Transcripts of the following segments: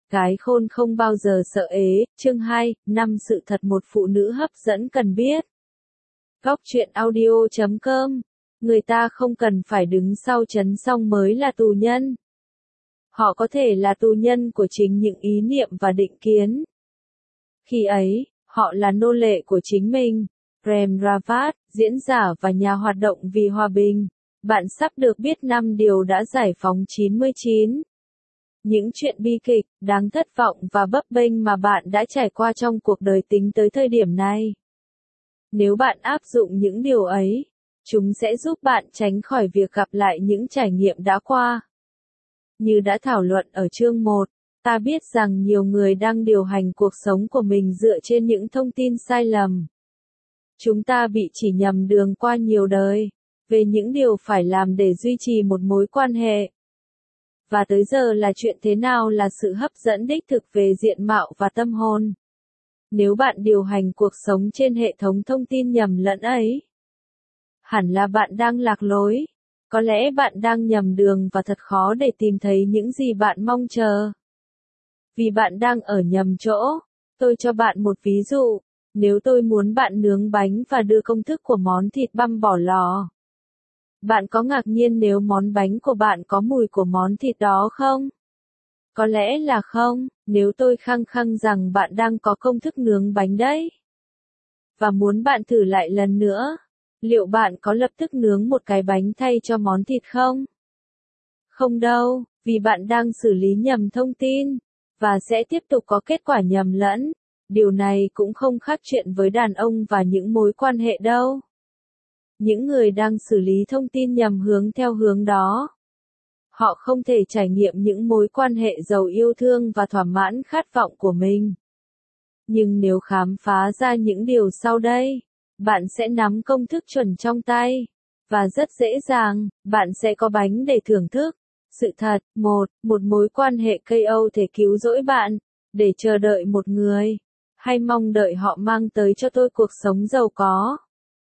Gái khôn không bao giờ sợ ế, chương 2, 5 sự thật một phụ nữ hấp dẫn cần biết. Góc truyện audio.com. Người ta không cần phải đứng sau chắn song mới là tù nhân. Họ có thể là tù nhân của chính những ý niệm và định kiến. Khi ấy, họ là nô lệ của chính mình. Prem Rawat, diễn giả và nhà hoạt động vì hòa bình. Bạn sắp được biết 5 điều đã giải phóng 99. Những chuyện bi kịch, đáng thất vọng và bấp bênh mà bạn đã trải qua trong cuộc đời tính tới thời điểm này. Nếu bạn áp dụng những điều ấy, chúng sẽ giúp bạn tránh khỏi việc gặp lại những trải nghiệm đã qua. Như đã thảo luận ở chương 1, ta biết rằng nhiều người đang điều hành cuộc sống của mình dựa trên những thông tin sai lầm. Chúng ta bị chỉ nhầm đường qua nhiều đời, về những điều phải làm để duy trì một mối quan hệ. Và tới giờ là chuyện thế nào là sự hấp dẫn đích thực về diện mạo và tâm hồn. Nếu bạn điều hành cuộc sống trên hệ thống thông tin nhầm lẫn ấy, hẳn là bạn đang lạc lối. Có lẽ bạn đang nhầm đường và thật khó để tìm thấy những gì bạn mong chờ. Vì bạn đang ở nhầm chỗ, tôi cho bạn một ví dụ. Nếu tôi muốn bạn nướng bánh và đưa công thức của món thịt băm bỏ lò, bạn có ngạc nhiên nếu món bánh của bạn có mùi của món thịt đó không? Có lẽ là không, nếu tôi khăng khăng rằng bạn đang có công thức nướng bánh đấy. Và muốn bạn thử lại lần nữa, liệu bạn có lập tức nướng một cái bánh thay cho món thịt không? Không đâu, vì bạn đang xử lý nhầm thông tin, và sẽ tiếp tục có kết quả nhầm lẫn. Điều này cũng không khác chuyện với đàn ông và những mối quan hệ đâu. Những người đang xử lý thông tin nhầm hướng theo hướng đó, họ không thể trải nghiệm những mối quan hệ giàu yêu thương và thỏa mãn khát vọng của mình. Nhưng nếu khám phá ra những điều sau đây, bạn sẽ nắm công thức chuẩn trong tay, và rất dễ dàng, bạn sẽ có bánh để thưởng thức. Sự thật, một mối quan hệ KO thể cứu rỗi bạn, để chờ đợi một người, hay mong đợi họ mang tới cho tôi cuộc sống giàu có,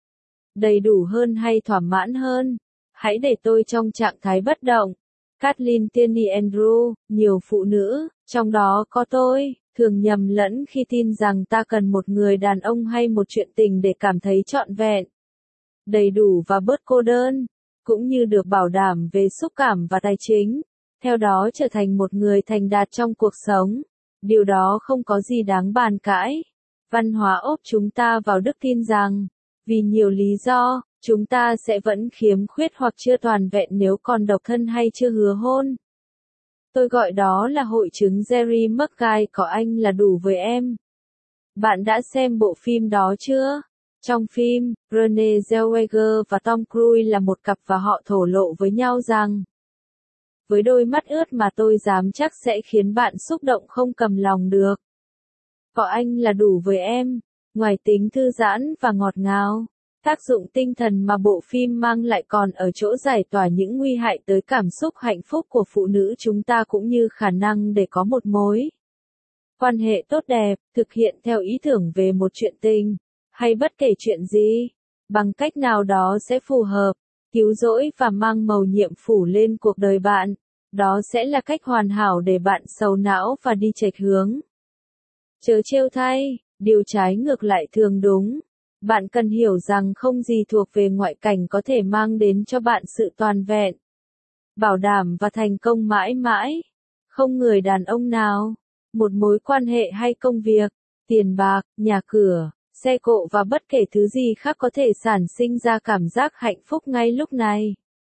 đầy đủ hơn hay thỏa mãn hơn. Hãy để tôi trong trạng thái bất động. Kathleen Tierney Andrew, nhiều phụ nữ, trong đó có tôi, thường nhầm lẫn khi tin rằng ta cần một người đàn ông hay một chuyện tình để cảm thấy trọn vẹn, đầy đủ và bớt cô đơn, cũng như được bảo đảm về xúc cảm và tài chính, theo đó trở thành một người thành đạt trong cuộc sống. Điều đó không có gì đáng bàn cãi. Văn hóa ốp chúng ta vào đức tin rằng, vì nhiều lý do, chúng ta sẽ vẫn khiếm khuyết hoặc chưa toàn vẹn nếu còn độc thân hay chưa hứa hôn. Tôi gọi đó là hội chứng Jerry Maguire có anh là đủ với em. Bạn đã xem bộ phim đó chưa? Trong phim, Renée Zellweger và Tom Cruise là một cặp và họ thổ lộ với nhau rằng, với đôi mắt ướt mà tôi dám chắc sẽ khiến bạn xúc động không cầm lòng được. Có anh là đủ với em. Ngoài tính thư giãn và ngọt ngào, tác dụng tinh thần mà bộ phim mang lại còn ở chỗ giải tỏa những nguy hại tới cảm xúc hạnh phúc của phụ nữ chúng ta cũng như khả năng để có một mối quan hệ tốt đẹp, thực hiện theo ý tưởng về một chuyện tình, hay bất kể chuyện gì, bằng cách nào đó sẽ phù hợp, cứu rỗi và mang màu nhiệm phủ lên cuộc đời bạn. Đó sẽ là cách hoàn hảo để bạn sầu não và đi chệch hướng. Chớ trêu thay, điều trái ngược lại thường đúng. Bạn cần hiểu rằng không gì thuộc về ngoại cảnh có thể mang đến cho bạn sự toàn vẹn, bảo đảm và thành công mãi mãi. Không người đàn ông nào, một mối quan hệ hay công việc, tiền bạc, nhà cửa, xe cộ và bất kể thứ gì khác có thể sản sinh ra cảm giác hạnh phúc ngay lúc này.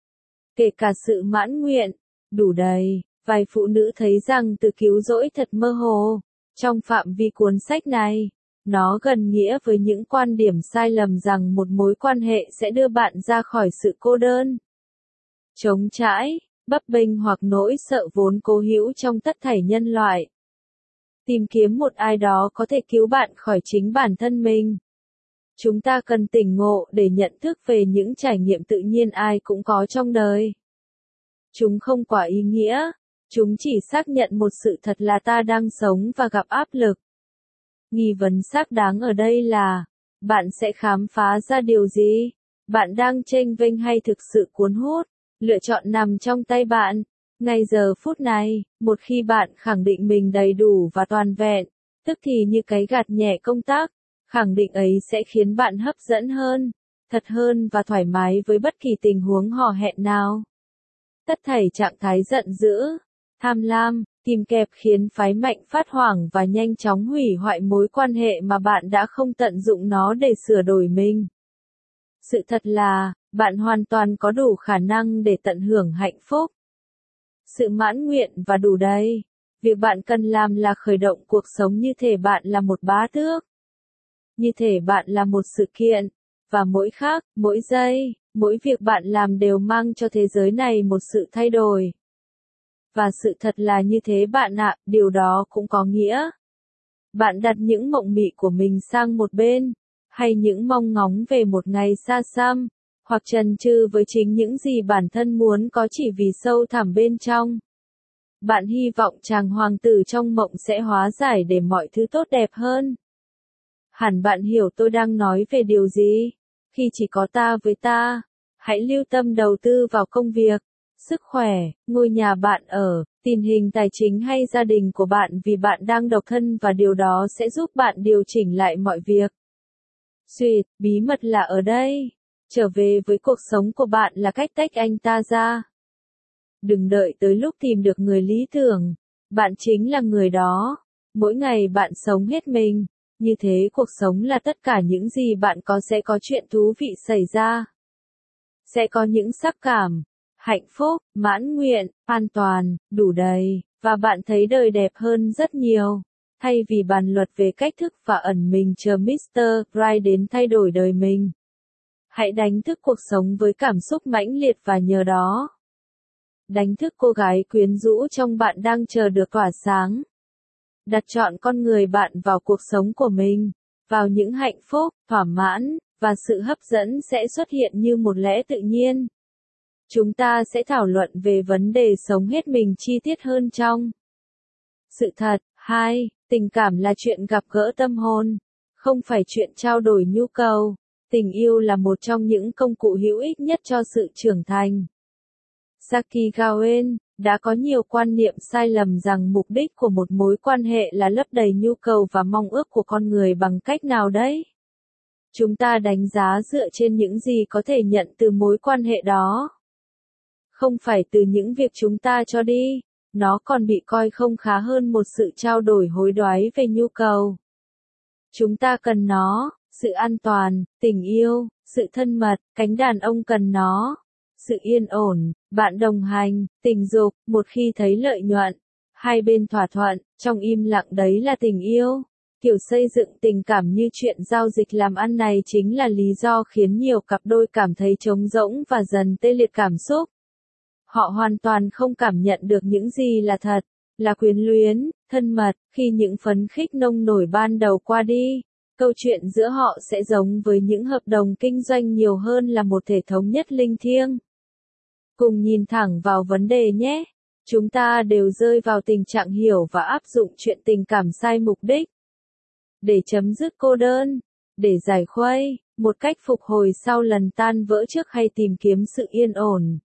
Kể cả sự mãn nguyện, đủ đầy. Vài phụ nữ thấy rằng từ cứu rỗi thật mơ hồ. Trong phạm vi cuốn sách này, nó gần nghĩa với những quan điểm sai lầm rằng một mối quan hệ sẽ đưa bạn ra khỏi sự cô đơn, trống trải, bấp bênh hoặc nỗi sợ vốn cố hữu trong tất thảy nhân loại. Tìm kiếm một ai đó có thể cứu bạn khỏi chính bản thân mình. Chúng ta cần tỉnh ngộ để nhận thức về những trải nghiệm tự nhiên ai cũng có trong đời. Chúng không quá ý nghĩa. Chúng chỉ xác nhận một sự thật là ta đang sống và gặp áp lực. Nghi vấn xác đáng ở đây là, bạn sẽ khám phá ra điều gì? Bạn đang chênh vênh hay thực sự cuốn hút? Lựa chọn nằm trong tay bạn. Ngay giờ phút này, một khi bạn khẳng định mình đầy đủ và toàn vẹn, tức thì như cái gạt nhẹ công tác, khẳng định ấy sẽ khiến bạn hấp dẫn hơn, thật hơn và thoải mái với bất kỳ tình huống hò hẹn nào. Tất thảy trạng thái giận dữ, tham lam, kìm kẹp khiến phái mạnh phát hoảng và nhanh chóng hủy hoại mối quan hệ mà bạn đã không tận dụng nó để sửa đổi mình. Sự thật là, bạn hoàn toàn có đủ khả năng để tận hưởng hạnh phúc, sự mãn nguyện và đủ đầy. Việc bạn cần làm là khởi động cuộc sống như thể bạn là một bá tước. Như thể bạn là một sự kiện, và mỗi khắc, mỗi giây, mỗi việc bạn làm đều mang cho thế giới này một sự thay đổi. Và sự thật là như thế bạn ạ, điều đó cũng có nghĩa. Bạn đặt những mộng mị của mình sang một bên, hay những mong ngóng về một ngày xa xăm, hoặc chần chừ với chính những gì bản thân muốn có chỉ vì sâu thẳm bên trong. Bạn hy vọng chàng hoàng tử trong mộng sẽ hóa giải để mọi thứ tốt đẹp hơn. Hẳn bạn hiểu tôi đang nói về điều gì. Khi chỉ có ta với ta, hãy lưu tâm đầu tư vào công việc, sức khỏe, ngôi nhà bạn ở, tình hình tài chính hay gia đình của bạn vì bạn đang độc thân và điều đó sẽ giúp bạn điều chỉnh lại mọi việc. Duyệt, bí mật là ở đây. Trở về với cuộc sống của bạn là cách tách anh ta ra. Đừng đợi tới lúc tìm được người lý tưởng. Bạn chính là người đó. Mỗi ngày bạn sống hết mình. Như thế cuộc sống là tất cả những gì bạn có sẽ có chuyện thú vị xảy ra. Sẽ có những sắc cảm, hạnh phúc, mãn nguyện, an toàn, đủ đầy, và bạn thấy đời đẹp hơn rất nhiều. Thay vì bàn luận về cách thức và ẩn mình chờ Mr. Right đến thay đổi đời mình. Hãy đánh thức cuộc sống với cảm xúc mãnh liệt và nhờ đó. Đánh thức cô gái quyến rũ trong bạn đang chờ được tỏa sáng. Đặt chọn con người bạn vào cuộc sống của mình, vào những hạnh phúc, thỏa mãn, và sự hấp dẫn sẽ xuất hiện như một lẽ tự nhiên. Chúng ta sẽ thảo luận về vấn đề sống hết mình chi tiết hơn trong Sự thật. 2. Tình cảm là chuyện gặp gỡ tâm hồn, không phải chuyện trao đổi nhu cầu. Tình yêu là một trong những công cụ hữu ích nhất cho sự trưởng thành. Saki Gawain đã có nhiều quan niệm sai lầm rằng mục đích của một mối quan hệ là lấp đầy nhu cầu và mong ước của con người bằng cách nào đấy. Chúng ta đánh giá dựa trên những gì có thể nhận từ mối quan hệ đó. Không phải từ những việc chúng ta cho đi, nó còn bị coi không khá hơn một sự trao đổi hối đoái về nhu cầu. Chúng ta cần nó, sự an toàn, tình yêu, sự thân mật, cánh đàn ông cần nó. Sự yên ổn, bạn đồng hành, tình dục, một khi thấy lợi nhuận, hai bên thỏa thuận, trong im lặng đấy là tình yêu. Kiểu xây dựng tình cảm như chuyện giao dịch làm ăn này chính là lý do khiến nhiều cặp đôi cảm thấy trống rỗng và dần tê liệt cảm xúc. Họ hoàn toàn không cảm nhận được những gì là thật, là quyến luyến, thân mật, khi những phấn khích nông nổi ban đầu qua đi. Câu chuyện giữa họ sẽ giống với những hợp đồng kinh doanh nhiều hơn là một thể thống nhất linh thiêng. Cùng nhìn thẳng vào vấn đề nhé. Chúng ta đều rơi vào tình trạng hiểu và áp dụng chuyện tình cảm sai mục đích. Để chấm dứt cô đơn, để giải khuây, một cách phục hồi sau lần tan vỡ trước hay tìm kiếm sự yên ổn.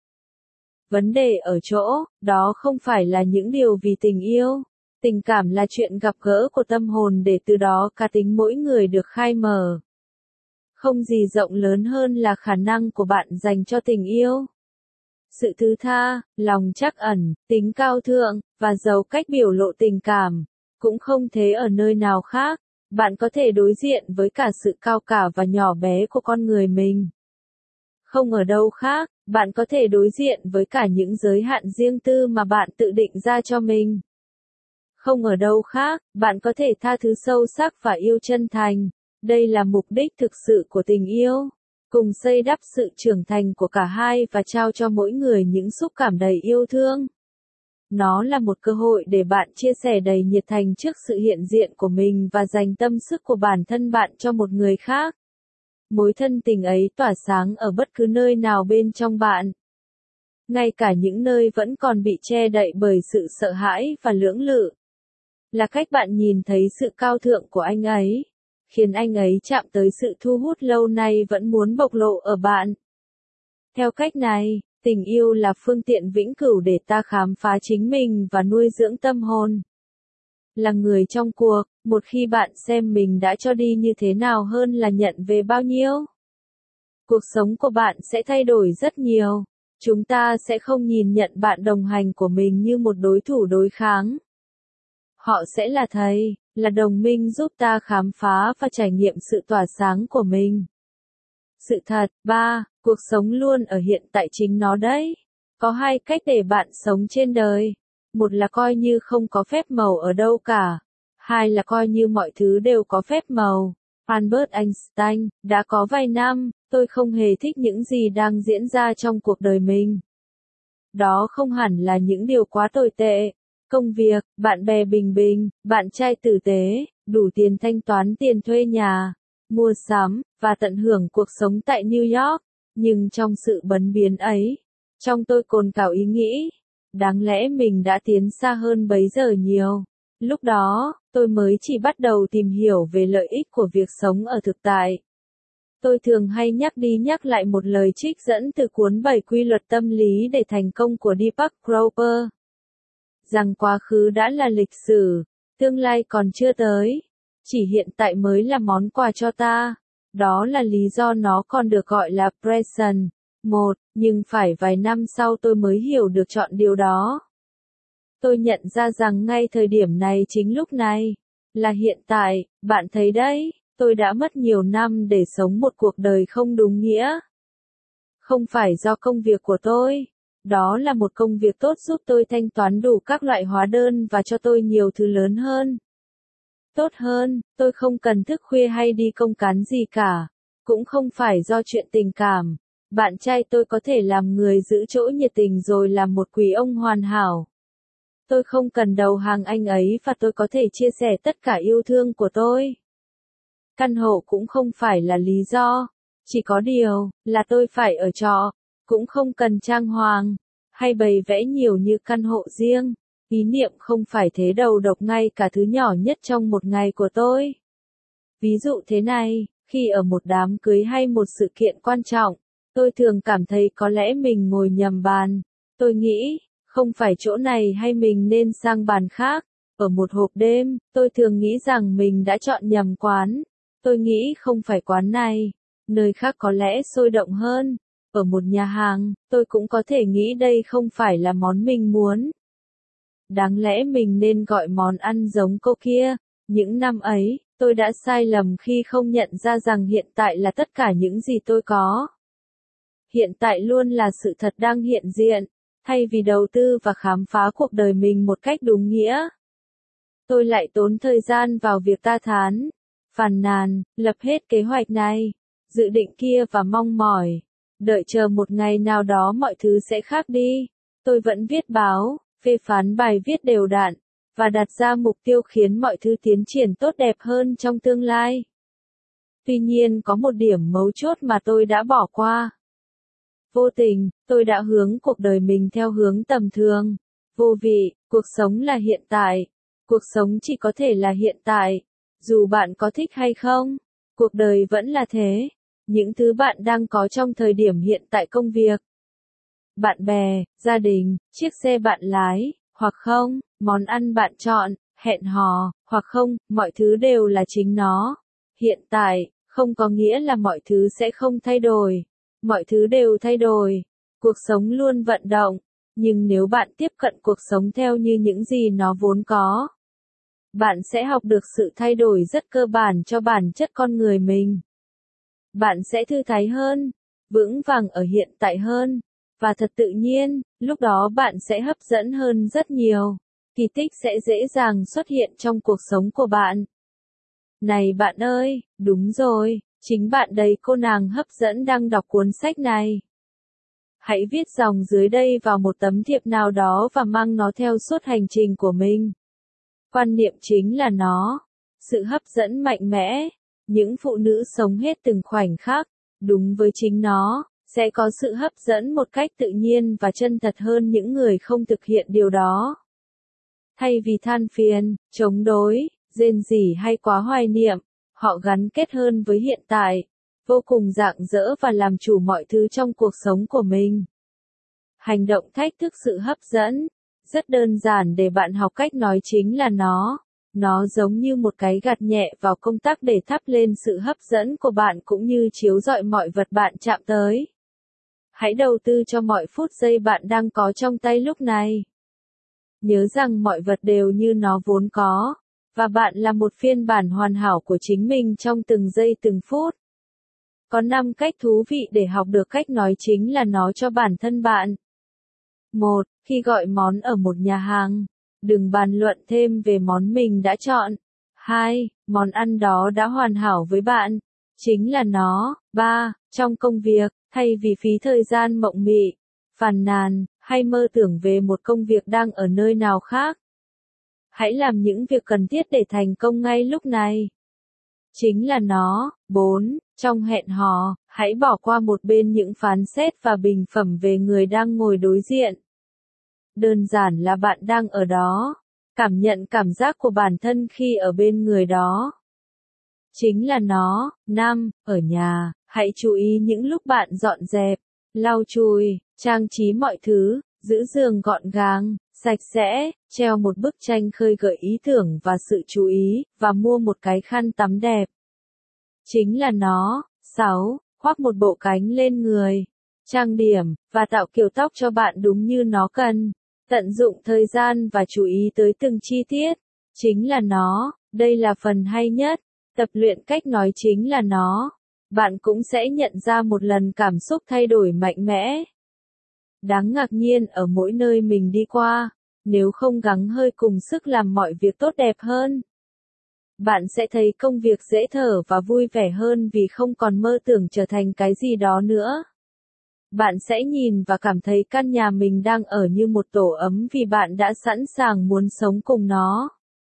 Vấn đề ở chỗ, đó không phải là những điều vì tình yêu. Tình cảm là chuyện gặp gỡ của tâm hồn để từ đó cá tính mỗi người được khai mở. Không gì rộng lớn hơn là khả năng của bạn dành cho tình yêu. Sự thứ tha, lòng trắc ẩn, tính cao thượng, và giàu cách biểu lộ tình cảm. Cũng không thế ở nơi nào khác. Bạn có thể đối diện với cả sự cao cả và nhỏ bé của con người mình. Không ở đâu khác, bạn có thể đối diện với cả những giới hạn riêng tư mà bạn tự định ra cho mình. Không ở đâu khác, bạn có thể tha thứ sâu sắc và yêu chân thành. Đây là mục đích thực sự của tình yêu. Cùng xây đắp sự trưởng thành của cả hai và trao cho mỗi người những xúc cảm đầy yêu thương. Nó là một cơ hội để bạn chia sẻ đầy nhiệt thành trước sự hiện diện của mình và dành tâm sức của bản thân bạn cho một người khác. Mối thân tình ấy tỏa sáng ở bất cứ nơi nào bên trong bạn. Ngay cả những nơi vẫn còn bị che đậy bởi sự sợ hãi và lưỡng lự. Là cách bạn nhìn thấy sự cao thượng của anh ấy, khiến anh ấy chạm tới sự thu hút lâu nay vẫn muốn bộc lộ ở bạn. Theo cách này, Tình yêu là phương tiện vĩnh cửu để ta khám phá chính mình và nuôi dưỡng tâm hồn. Là người trong cuộc, một khi bạn xem mình đã cho đi như thế nào hơn là nhận về bao nhiêu. Cuộc sống của bạn sẽ thay đổi rất nhiều. Chúng ta sẽ không nhìn nhận bạn đồng hành của mình như một đối thủ đối kháng. Họ sẽ là thầy, là đồng minh giúp ta khám phá và trải nghiệm sự tỏa sáng của mình. Sự thật, 3. Cuộc sống luôn ở hiện tại chính nó đấy. Có hai cách để bạn sống trên đời. Một là coi như không có phép màu ở đâu cả. Hai là coi như mọi thứ đều có phép màu. Albert Einstein, đã có vài năm, tôi không hề thích những gì đang diễn ra trong cuộc đời mình. Đó không hẳn là những điều quá tồi tệ. Công việc, bạn bè bình bình, bạn trai tử tế, đủ tiền thanh toán tiền thuê nhà, mua sắm, và tận hưởng cuộc sống tại New York. Nhưng trong sự bấn biến ấy, trong tôi cồn cào ý nghĩ, đáng lẽ mình đã tiến xa hơn bấy giờ nhiều. Lúc đó, tôi mới chỉ bắt đầu tìm hiểu về lợi ích của việc sống ở thực tại. Tôi thường hay nhắc đi nhắc lại một lời trích dẫn từ cuốn 7 quy luật tâm lý để thành công của Deepak Chopra. Rằng quá khứ đã là lịch sử, tương lai còn chưa tới. Chỉ hiện tại mới là món quà cho ta. Đó là lý do nó còn được gọi là present. Nhưng phải vài năm sau tôi mới hiểu được chọn điều đó. Tôi nhận ra rằng ngay thời điểm này chính lúc này, là hiện tại, bạn thấy đấy, tôi đã mất nhiều năm để sống một cuộc đời không đúng nghĩa. Không phải do công việc của tôi. Đó là một công việc tốt giúp tôi thanh toán đủ các loại hóa đơn và cho tôi nhiều thứ lớn hơn. Tốt hơn, tôi không cần thức khuya hay đi công cán gì cả. Cũng không phải do chuyện tình cảm. Bạn trai tôi có thể làm người giữ chỗ nhiệt tình rồi làm một quý ông hoàn hảo. Tôi không cần đầu hàng anh ấy và tôi có thể chia sẻ tất cả yêu thương của tôi. Căn hộ cũng không phải là lý do. Chỉ có điều, là tôi phải ở trọ. Cũng không cần trang hoàng, hay bày vẽ nhiều như căn hộ riêng. Ý niệm không phải thế đầu độc ngay cả thứ nhỏ nhất trong một ngày của tôi. Ví dụ thế này, khi ở một đám cưới hay một sự kiện quan trọng, tôi thường cảm thấy có lẽ mình ngồi nhầm bàn. Tôi nghĩ, không phải chỗ này hay mình nên sang bàn khác. Ở một hộp đêm, tôi thường nghĩ rằng mình đã chọn nhầm quán. Tôi nghĩ không phải quán này, nơi khác có lẽ sôi động hơn. Ở một nhà hàng, tôi cũng có thể nghĩ đây không phải là món mình muốn. Đáng lẽ mình nên gọi món ăn giống cô kia. Những năm ấy, tôi đã sai lầm khi không nhận ra rằng hiện tại là tất cả những gì tôi có. Hiện tại luôn là sự thật đang hiện diện, thay vì đầu tư và khám phá cuộc đời mình một cách đúng nghĩa. Tôi lại tốn thời gian vào việc ta thán, phàn nàn, lập hết kế hoạch này, dự định kia và mong mỏi. Đợi chờ một ngày nào đó mọi thứ sẽ khác đi. Tôi vẫn viết báo, phê phán bài viết đều đặn, và đặt ra mục tiêu khiến mọi thứ tiến triển tốt đẹp hơn trong tương lai. Tuy nhiên có một điểm mấu chốt mà tôi đã bỏ qua. Vô tình, tôi đã hướng cuộc đời mình theo hướng tầm thường, vô vị. Cuộc sống là hiện tại. Cuộc sống chỉ có thể là hiện tại. Dù bạn có thích hay không, cuộc đời vẫn là thế. Những thứ bạn đang có trong thời điểm hiện tại, công việc, bạn bè, gia đình, chiếc xe bạn lái, hoặc không, món ăn bạn chọn, hẹn hò, hoặc không, mọi thứ đều là chính nó. Hiện tại, không có nghĩa là mọi thứ sẽ không thay đổi. Mọi thứ đều thay đổi. Cuộc sống luôn vận động. Nhưng nếu bạn tiếp cận cuộc sống theo như những gì nó vốn có, bạn sẽ học được sự thay đổi rất cơ bản cho bản chất con người mình. Bạn sẽ thư thái hơn, vững vàng ở hiện tại hơn, và thật tự nhiên, lúc đó bạn sẽ hấp dẫn hơn rất nhiều. Kỳ tích sẽ dễ dàng xuất hiện trong cuộc sống của bạn. Này bạn ơi, đúng rồi, chính bạn đấy, cô nàng hấp dẫn đang đọc cuốn sách này. Hãy viết dòng dưới đây vào một tấm thiệp nào đó và mang nó theo suốt hành trình của mình. Quan niệm chính là nó. Sự hấp dẫn mạnh mẽ. Những phụ nữ sống hết từng khoảnh khắc, đúng với chính nó, sẽ có sự hấp dẫn một cách tự nhiên và chân thật hơn những người không thực hiện điều đó. Thay vì than phiền, chống đối, rên rỉ hay quá hoài niệm, họ gắn kết hơn với hiện tại, vô cùng rạng rỡ và làm chủ mọi thứ trong cuộc sống của mình. Hành động thách thức sự hấp dẫn. Rất đơn giản để bạn học cách nói chính là nó. Nó giống như một cái gạt nhẹ vào công tắc để thắp lên sự hấp dẫn của bạn cũng như chiếu rọi mọi vật bạn chạm tới. Hãy đầu tư cho mọi phút giây bạn đang có trong tay lúc này. Nhớ rằng mọi vật đều như nó vốn có, và bạn là một phiên bản hoàn hảo của chính mình trong từng giây từng phút. Có 5 cách thú vị để học được cách nói chính là nó cho bản thân bạn. 1. Khi gọi món ở một nhà hàng, đừng bàn luận thêm về món mình đã chọn. 2. Món ăn đó đã hoàn hảo với bạn. Chính là nó. 3. Trong công việc, thay vì phí thời gian mộng mị, phàn nàn, hay mơ tưởng về một công việc đang ở nơi nào khác, hãy làm những việc cần thiết để thành công ngay lúc này. Chính là nó. 4. Trong hẹn hò, hãy bỏ qua một bên những phán xét và bình phẩm về người đang ngồi đối diện. Đơn giản là bạn đang ở đó. Cảm nhận cảm giác của bản thân khi ở bên người đó. Chính là nó. 5. Ở nhà, hãy chú ý những lúc bạn dọn dẹp, lau chùi, trang trí mọi thứ, giữ giường gọn gàng, sạch sẽ, treo một bức tranh khơi gợi ý tưởng và sự chú ý, và mua một cái khăn tắm đẹp. Chính là nó. 6. Khoác một bộ cánh lên người, trang điểm, và tạo kiểu tóc cho bạn đúng như nó cần. Tận dụng thời gian và chú ý tới từng chi tiết. Chính là nó. Đây là phần hay nhất. Tập luyện cách nói chính là nó. Bạn cũng sẽ nhận ra một lần cảm xúc thay đổi mạnh mẽ. Đáng ngạc nhiên ở mỗi nơi mình đi qua, nếu không gắng hơi cùng sức làm mọi việc tốt đẹp hơn. Bạn sẽ thấy công việc dễ thở và vui vẻ hơn vì không còn mơ tưởng trở thành cái gì đó nữa. Bạn sẽ nhìn và cảm thấy căn nhà mình đang ở như một tổ ấm vì bạn đã sẵn sàng muốn sống cùng nó.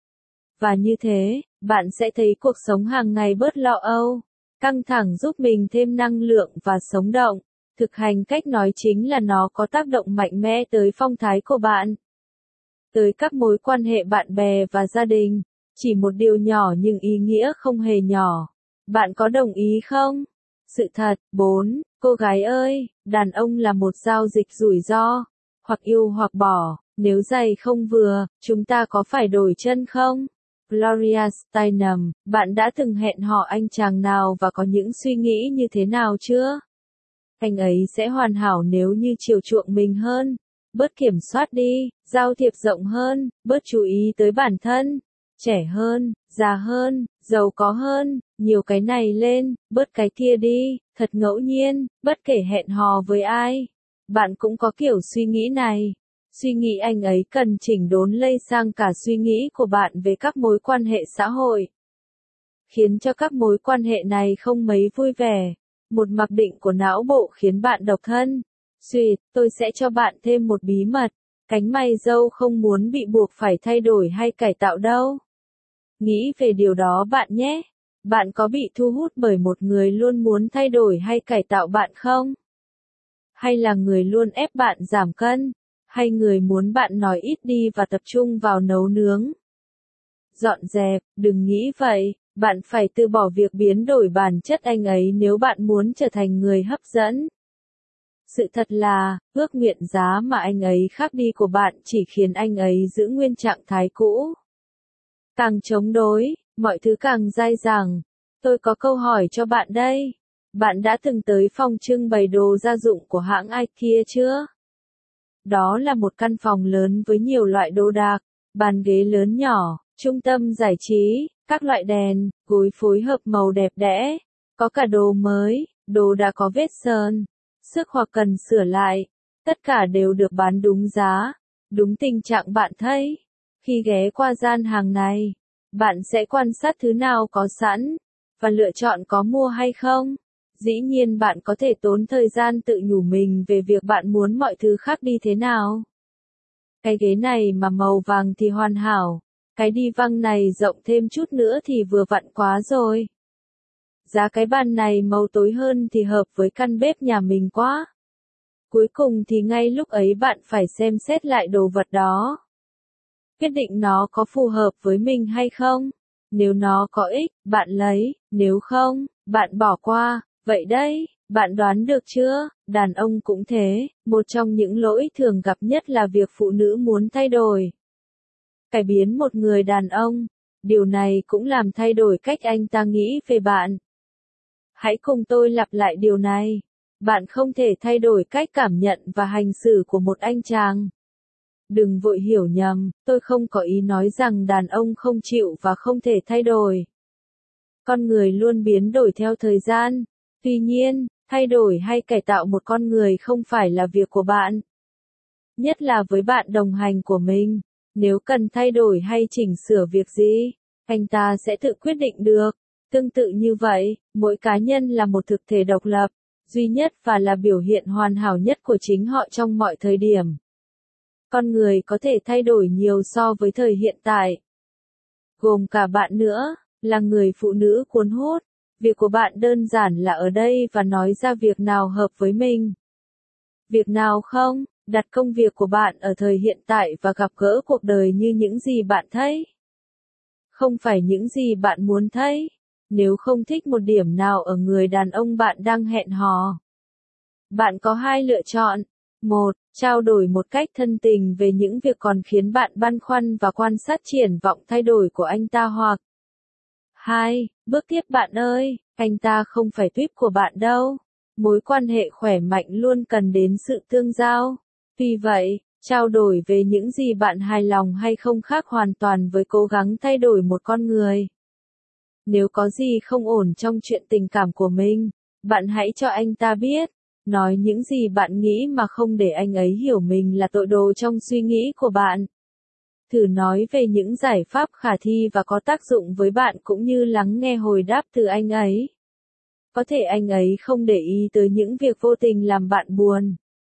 Và như thế, bạn sẽ thấy cuộc sống hàng ngày bớt lo âu, căng thẳng giúp mình thêm năng lượng và sống động. Thực hành cách nói chính là nó có tác động mạnh mẽ tới phong thái của bạn. Tới các mối quan hệ bạn bè và gia đình, chỉ một điều nhỏ nhưng ý nghĩa không hề nhỏ. Bạn có đồng ý không? Sự thật. 4. Cô gái ơi, đàn ông là một giao dịch rủi ro. Hoặc yêu hoặc bỏ. Nếu giày không vừa, chúng ta có phải đổi chân không? Gloria Steinem, bạn đã từng hẹn hò anh chàng nào và có những suy nghĩ như thế nào chưa? Anh ấy sẽ hoàn hảo nếu như chiều chuộng mình hơn, bớt kiểm soát đi, giao thiệp rộng hơn, bớt chú ý tới bản thân, trẻ hơn, già hơn, giàu có hơn, nhiều cái này lên, bớt cái kia đi, thật ngẫu nhiên, bất kể hẹn hò với ai. Bạn cũng có kiểu suy nghĩ này. Suy nghĩ anh ấy cần chỉnh đốn lây sang cả suy nghĩ của bạn về các mối quan hệ xã hội, khiến cho các mối quan hệ này không mấy vui vẻ. Một mặc định của não bộ khiến bạn độc thân. Sweet, tôi sẽ cho bạn thêm một bí mật. Cánh mày râu không muốn bị buộc phải thay đổi hay cải tạo đâu. Nghĩ về điều đó bạn nhé. Bạn có bị thu hút bởi một người luôn muốn thay đổi hay cải tạo bạn không? Hay là người luôn ép bạn giảm cân? Hay người muốn bạn nói ít đi và tập trung vào nấu nướng? Dọn dẹp, đừng nghĩ vậy. Bạn phải từ bỏ việc biến đổi bản chất anh ấy nếu bạn muốn trở thành người hấp dẫn. Sự thật là, ước nguyện giá mà anh ấy khác đi của bạn chỉ khiến anh ấy giữ nguyên trạng thái cũ. Càng chống đối, mọi thứ càng dai dẳng. Tôi có câu hỏi cho bạn đây. Bạn đã từng tới phòng trưng bày đồ gia dụng của hãng IKEA chưa? Đó là một căn phòng lớn với nhiều loại đồ đạc, bàn ghế lớn nhỏ, trung tâm giải trí, các loại đèn, gối phối hợp màu đẹp đẽ, có cả đồ mới, đồ đã có vết sơn, xước hoặc cần sửa lại, tất cả đều được bán đúng giá, đúng tình trạng bạn thấy. Khi ghé qua gian hàng này, bạn sẽ quan sát thứ nào có sẵn, và lựa chọn có mua hay không. Dĩ nhiên bạn có thể tốn thời gian tự nhủ mình về việc bạn muốn mọi thứ khác đi thế nào. Cái ghế này mà màu vàng thì hoàn hảo. Cái đi văng này rộng thêm chút nữa thì vừa vặn quá rồi. Giá cái bàn này màu tối hơn thì hợp với căn bếp nhà mình quá. Cuối cùng thì ngay lúc ấy bạn phải xem xét lại đồ vật đó. Quyết định nó có phù hợp với mình hay không. Nếu nó có ích, bạn lấy, nếu không, bạn bỏ qua. Vậy đấy, Bạn đoán được chưa? Đàn ông cũng thế, một trong những lỗi thường gặp nhất là việc phụ nữ muốn thay đổi. Cải biến một người đàn ông, điều này cũng làm thay đổi cách anh ta nghĩ về bạn. Hãy cùng tôi lặp lại điều này. Bạn không thể thay đổi cách cảm nhận và hành xử của một anh chàng. Đừng vội hiểu nhầm, tôi không có ý nói rằng đàn ông không chịu và không thể thay đổi. Con người luôn biến đổi theo thời gian. Tuy nhiên, thay đổi hay cải tạo một con người không phải là việc của bạn. Nhất là với bạn đồng hành của mình. Nếu cần thay đổi hay chỉnh sửa việc gì, anh ta sẽ tự quyết định được. Tương tự như vậy, mỗi cá nhân là một thực thể độc lập, duy nhất và là biểu hiện hoàn hảo nhất của chính họ trong mọi thời điểm. Con người có thể thay đổi nhiều so với thời hiện tại. Gồm cả bạn nữa, là người phụ nữ cuốn hút. Việc của bạn đơn giản là ở đây và nói ra việc nào hợp với mình. Việc nào không, đặt công việc của bạn ở thời hiện tại và gặp gỡ cuộc đời như những gì bạn thấy. Không phải những gì bạn muốn thấy. Nếu không thích một điểm nào ở người đàn ông bạn đang hẹn hò, bạn có hai lựa chọn. Một, trao đổi một cách thân tình về những việc còn khiến bạn băn khoăn và quan sát triển vọng thay đổi của anh ta hoặc 2. Bước tiếp bạn ơi, anh ta không phải tuýp của bạn đâu. Mối quan hệ khỏe mạnh luôn cần đến sự tương giao. Vì vậy, trao đổi về những gì bạn hài lòng hay không khác hoàn toàn với cố gắng thay đổi một con người. Nếu có gì không ổn trong chuyện tình cảm của mình, bạn hãy cho anh ta biết. Nói những gì bạn nghĩ mà không để anh ấy hiểu mình là tội đồ trong suy nghĩ của bạn. Thử nói về những giải pháp khả thi và có tác dụng với bạn cũng như lắng nghe hồi đáp từ anh ấy. Có thể anh ấy không để ý tới những việc vô tình làm bạn buồn.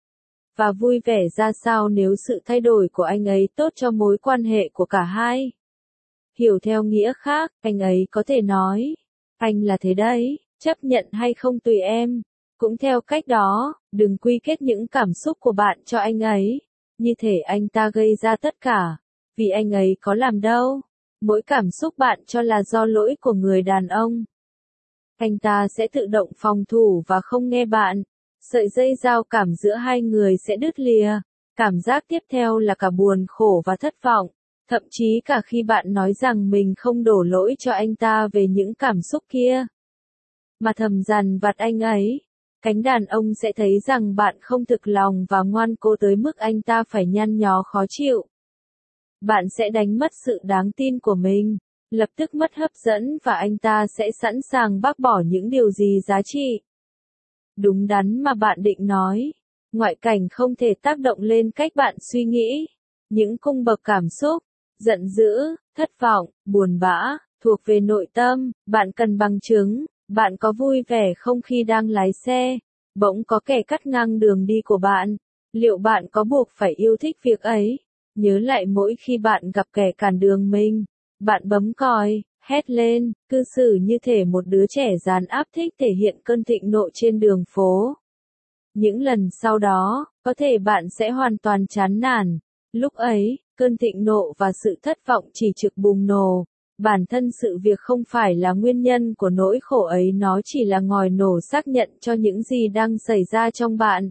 Và vui vẻ ra sao nếu sự thay đổi của anh ấy tốt cho mối quan hệ của cả hai. Hiểu theo nghĩa khác, anh ấy có thể nói, anh là thế đấy, chấp nhận hay không tùy em. Cũng theo cách đó, đừng quy kết những cảm xúc của bạn cho anh ấy, như thể anh ta gây ra tất cả, vì anh ấy có làm đâu. Mỗi cảm xúc bạn cho là do lỗi của người đàn ông. Anh ta sẽ tự động phòng thủ và không nghe bạn. Sợi dây giao cảm giữa hai người sẽ đứt lìa. Cảm giác tiếp theo là cả buồn khổ và thất vọng. Thậm chí cả khi bạn nói rằng mình không đổ lỗi cho anh ta về những cảm xúc kia, mà thầm dằn vặt anh ấy. Cánh đàn ông sẽ thấy rằng bạn không thực lòng và ngoan cố tới mức anh ta phải nhăn nhó khó chịu. Bạn sẽ đánh mất sự đáng tin của mình, lập tức mất hấp dẫn và anh ta sẽ sẵn sàng bác bỏ những điều gì giá trị. Đúng đắn mà bạn định nói. Ngoại cảnh không thể tác động lên cách bạn suy nghĩ. Những cung bậc cảm xúc, giận dữ, thất vọng, buồn bã, thuộc về nội tâm, bạn cần bằng chứng. Bạn có vui vẻ không khi đang lái xe? Bỗng có kẻ cắt ngang đường đi của bạn. Liệu bạn có buộc phải yêu thích việc ấy? Nhớ lại mỗi khi bạn gặp kẻ cản đường mình, bạn bấm còi, hét lên, cư xử như thể một đứa trẻ gián áp thích thể hiện cơn thịnh nộ trên đường phố. Những lần sau đó, có thể bạn sẽ hoàn toàn chán nản. Lúc ấy, cơn thịnh nộ và sự thất vọng chỉ trực bùng nổ. Bản thân sự việc không phải là nguyên nhân của nỗi khổ ấy, nó chỉ là ngòi nổ xác nhận cho những gì đang xảy ra trong bạn.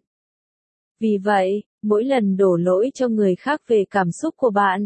Vì vậy, mỗi lần đổ lỗi cho người khác về cảm xúc của bạn,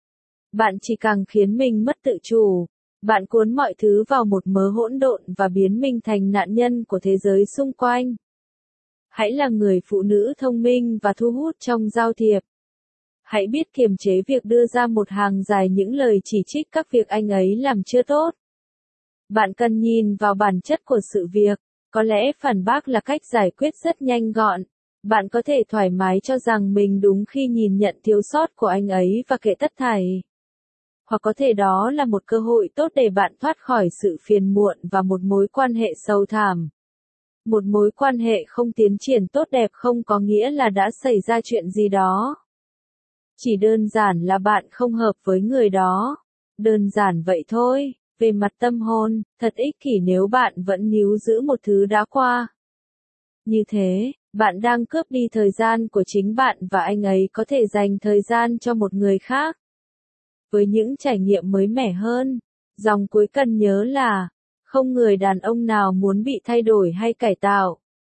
bạn chỉ càng khiến mình mất tự chủ. Bạn cuốn mọi thứ vào một mớ hỗn độn và biến mình thành nạn nhân của thế giới xung quanh. Hãy là người phụ nữ thông minh và thu hút trong giao thiệp. Hãy biết kiềm chế việc đưa ra một hàng dài những lời chỉ trích các việc anh ấy làm chưa tốt. Bạn cần nhìn vào bản chất của sự việc. Có lẽ phản bác là cách giải quyết rất nhanh gọn. Bạn có thể thoải mái cho rằng mình đúng khi nhìn nhận thiếu sót của anh ấy và kể tất thảy. Hoặc có thể đó là một cơ hội tốt để bạn thoát khỏi sự phiền muộn và một mối quan hệ sâu thẳm. Một mối quan hệ không tiến triển tốt đẹp không có nghĩa là đã xảy ra chuyện gì đó. Chỉ đơn giản là bạn không hợp với người đó. Đơn giản vậy thôi. Về mặt tâm hồn, thật ích kỷ nếu bạn vẫn níu giữ một thứ đã qua. Như thế, bạn đang cướp đi thời gian của chính bạn và anh ấy có thể dành thời gian cho một người khác. Với những trải nghiệm mới mẻ hơn, dòng cuối cần nhớ là, không người đàn ông nào muốn bị thay đổi hay cải tạo.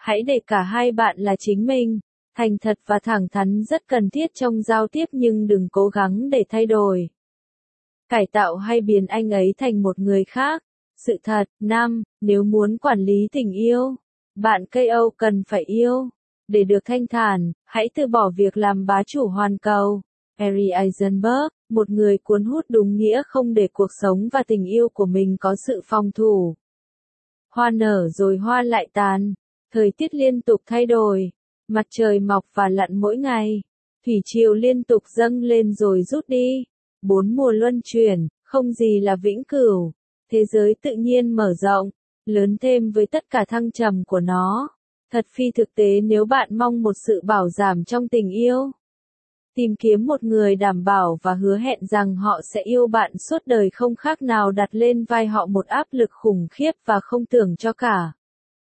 Hãy để cả hai bạn là chính mình. Thành thật và thẳng thắn rất cần thiết trong giao tiếp nhưng đừng cố gắng để thay đổi, cải tạo hay biến anh ấy thành một người khác. Sự thật. 5. Nếu muốn quản lý tình yêu, bạn KO cần phải yêu. Để được thanh thản, hãy từ bỏ việc làm bá chủ hoàn cầu. Gary Eisenberg, một người cuốn hút đúng nghĩa không để cuộc sống và tình yêu của mình có sự phòng thủ. Hoa nở rồi hoa lại tàn. Thời tiết liên tục thay đổi. Mặt trời mọc và lặn mỗi ngày. Thủy triều liên tục dâng lên rồi rút đi. 4 mùa luân chuyển, không gì là vĩnh cửu. Thế giới tự nhiên mở rộng, lớn thêm với tất cả thăng trầm của nó. Thật phi thực tế nếu bạn mong một sự bảo giảm trong tình yêu. Tìm kiếm một người đảm bảo và hứa hẹn rằng họ sẽ yêu bạn suốt đời không khác nào đặt lên vai họ một áp lực khủng khiếp và không tưởng cho cả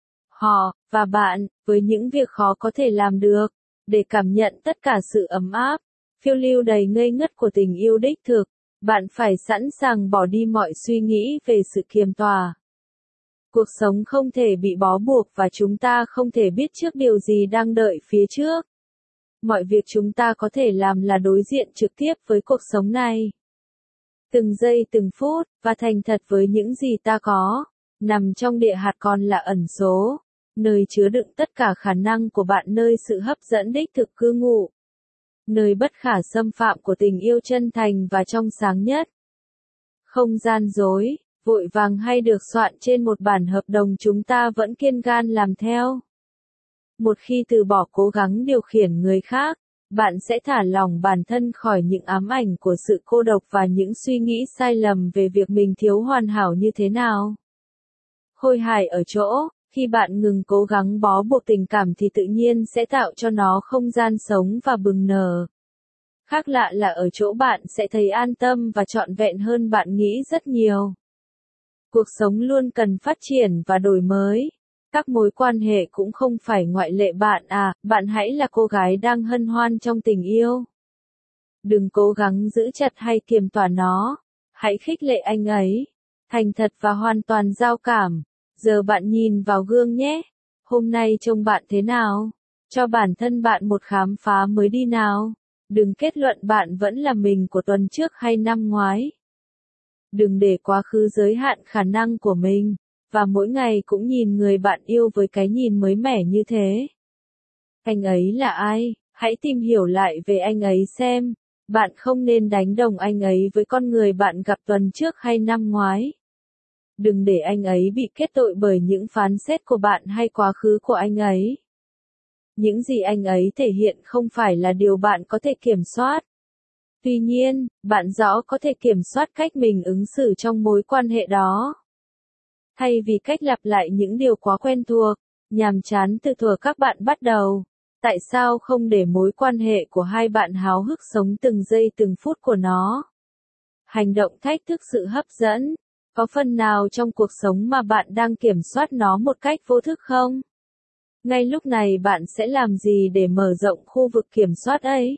họ và bạn, với những việc khó có thể làm được, để cảm nhận tất cả sự ấm áp, phiêu lưu đầy ngây ngất của tình yêu đích thực. Bạn phải sẵn sàng bỏ đi mọi suy nghĩ về sự kiềm tỏa. Cuộc sống không thể bị bó buộc và chúng ta không thể biết trước điều gì đang đợi phía trước. Mọi việc chúng ta có thể làm là đối diện trực tiếp với cuộc sống này. Từng giây từng phút, và thành thật với những gì ta có. Nằm trong địa hạt còn là ẩn số, nơi chứa đựng tất cả khả năng của bạn, nơi sự hấp dẫn đích thực cư ngụ. Nơi bất khả xâm phạm của tình yêu chân thành và trong sáng nhất. Không gian dối, vội vàng hay được soạn trên một bản hợp đồng chúng ta vẫn kiên gan làm theo. Một khi từ bỏ cố gắng điều khiển người khác, bạn sẽ thả lỏng bản thân khỏi những ám ảnh của sự cô độc và những suy nghĩ sai lầm về việc mình thiếu hoàn hảo như thế nào. Khôi hài ở chỗ, khi bạn ngừng cố gắng bó buộc tình cảm thì tự nhiên sẽ tạo cho nó không gian sống và bừng nở. Khác lạ là ở chỗ bạn sẽ thấy an tâm và trọn vẹn hơn bạn nghĩ rất nhiều. Cuộc sống luôn cần phát triển và đổi mới. Các mối quan hệ cũng không phải ngoại lệ bạn à, bạn hãy là cô gái đang hân hoan trong tình yêu. Đừng cố gắng giữ chặt hay kiềm tỏa nó. Hãy khích lệ anh ấy. Thành thật và hoàn toàn giao cảm. Giờ bạn nhìn vào gương nhé. Hôm nay trông bạn thế nào? Cho bản thân bạn một khám phá mới đi nào. Đừng kết luận bạn vẫn là mình của tuần trước hay năm ngoái. Đừng để quá khứ giới hạn khả năng của mình. Và mỗi ngày cũng nhìn người bạn yêu với cái nhìn mới mẻ như thế. Anh ấy là ai? Hãy tìm hiểu lại về anh ấy xem. Bạn không nên đánh đồng anh ấy với con người bạn gặp tuần trước hay năm ngoái. Đừng để anh ấy bị kết tội bởi những phán xét của bạn hay quá khứ của anh ấy. Những gì anh ấy thể hiện không phải là điều bạn có thể kiểm soát. Tuy nhiên, bạn rõ có thể kiểm soát cách mình ứng xử trong mối quan hệ đó. Thay vì cách lặp lại những điều quá quen thuộc, nhàm chán từ thuở các bạn bắt đầu, tại sao không để mối quan hệ của hai bạn háo hức sống từng giây từng phút của nó? Hành động thách thức sự hấp dẫn. Có phần nào trong cuộc sống mà bạn đang kiểm soát nó một cách vô thức không? Ngay lúc này bạn sẽ làm gì để mở rộng khu vực kiểm soát ấy?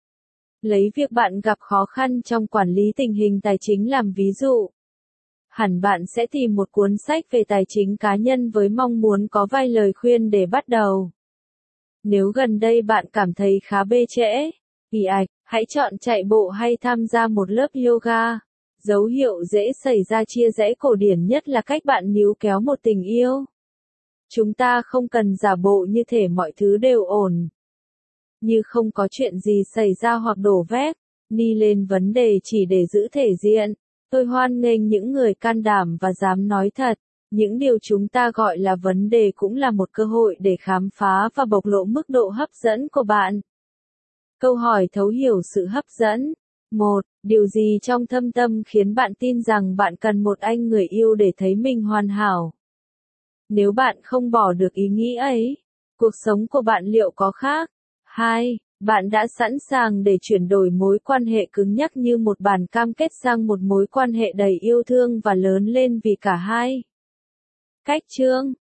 Lấy việc bạn gặp khó khăn trong quản lý tình hình tài chính làm ví dụ. Hẳn bạn sẽ tìm một cuốn sách về tài chính cá nhân với mong muốn có vài lời khuyên để bắt đầu. Nếu gần đây bạn cảm thấy khá bê trễ, hãy chọn chạy bộ hay tham gia một lớp yoga. Dấu hiệu dễ xảy ra chia rẽ cổ điển nhất là cách bạn níu kéo một tình yêu. Chúng ta không cần giả bộ như thể mọi thứ đều ổn. Như không có chuyện gì xảy ra hoặc đổ vét, ni lên vấn đề chỉ để giữ thể diện. Tôi hoan nghênh những người can đảm và dám nói thật. Những điều chúng ta gọi là vấn đề cũng là một cơ hội để khám phá và bộc lộ mức độ hấp dẫn của bạn. Câu hỏi thấu hiểu sự hấp dẫn. 1. Điều gì trong thâm tâm khiến bạn tin rằng bạn cần một anh người yêu để thấy mình hoàn hảo? Nếu bạn không bỏ được ý nghĩ ấy, cuộc sống của bạn liệu có khác? 2. Bạn đã sẵn sàng để chuyển đổi mối quan hệ cứng nhắc như một bản cam kết sang một mối quan hệ đầy yêu thương và lớn lên vì cả hai? Cách chương